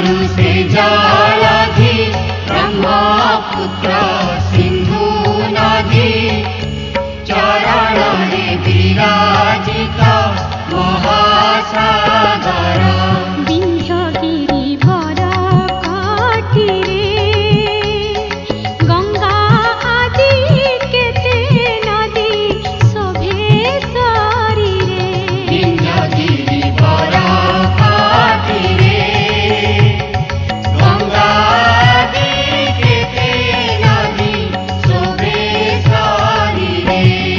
से जलधि ब्रह्मपुत्र सिंधु नदी चरण रे विराजित महासागर विंध्यगिरि वर काठिरे गंगा आदि केते नदी शोभे शरीरे विंध्यगिरि वर काठिरे गंगा आदि केते नदी शोभे शरीरे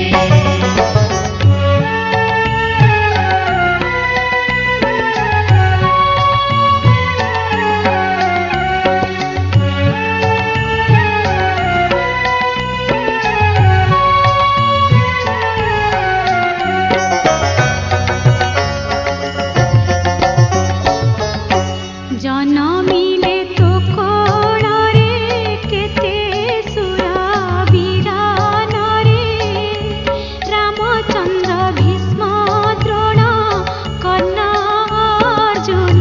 जनमिले तो कोणरे केते सुर वीरान रे रामचंद्र भीष्म द्रोण कर्ण अर्जुन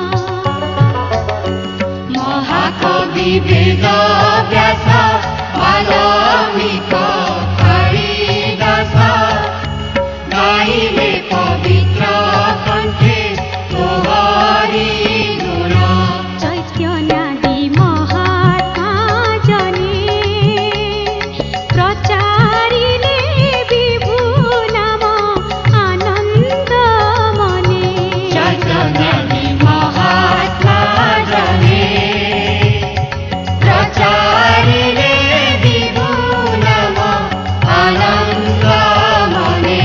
महाकवि वेद व्यास वाल्मीकि कालिदास गाइले पवित्र कंठे तोहरी गुण चैत्यनादि महात्मा जने प्रचारिले विभु नाम आनंद मने चैतन्यादि महात्मा जने प्रचारिले विभु नाम आनंद मने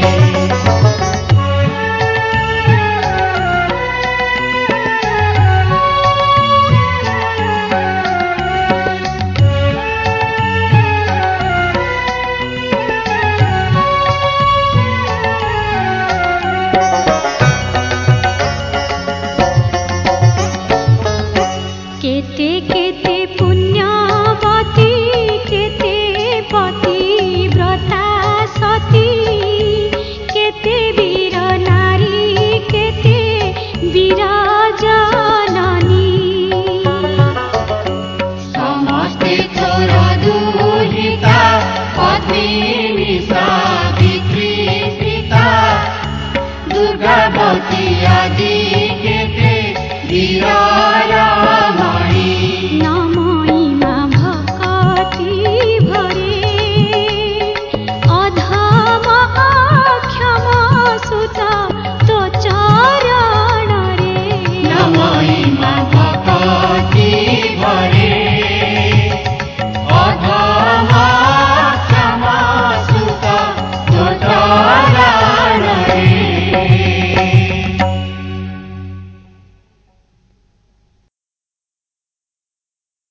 केते केते पुण्यवती केते पतिव्रता सती केते वीर नारी केते वीर जननी समस्ते तोर दुहिता पत्नी सावित्री सीता दुर्गावती आदि केते वीर रमणी न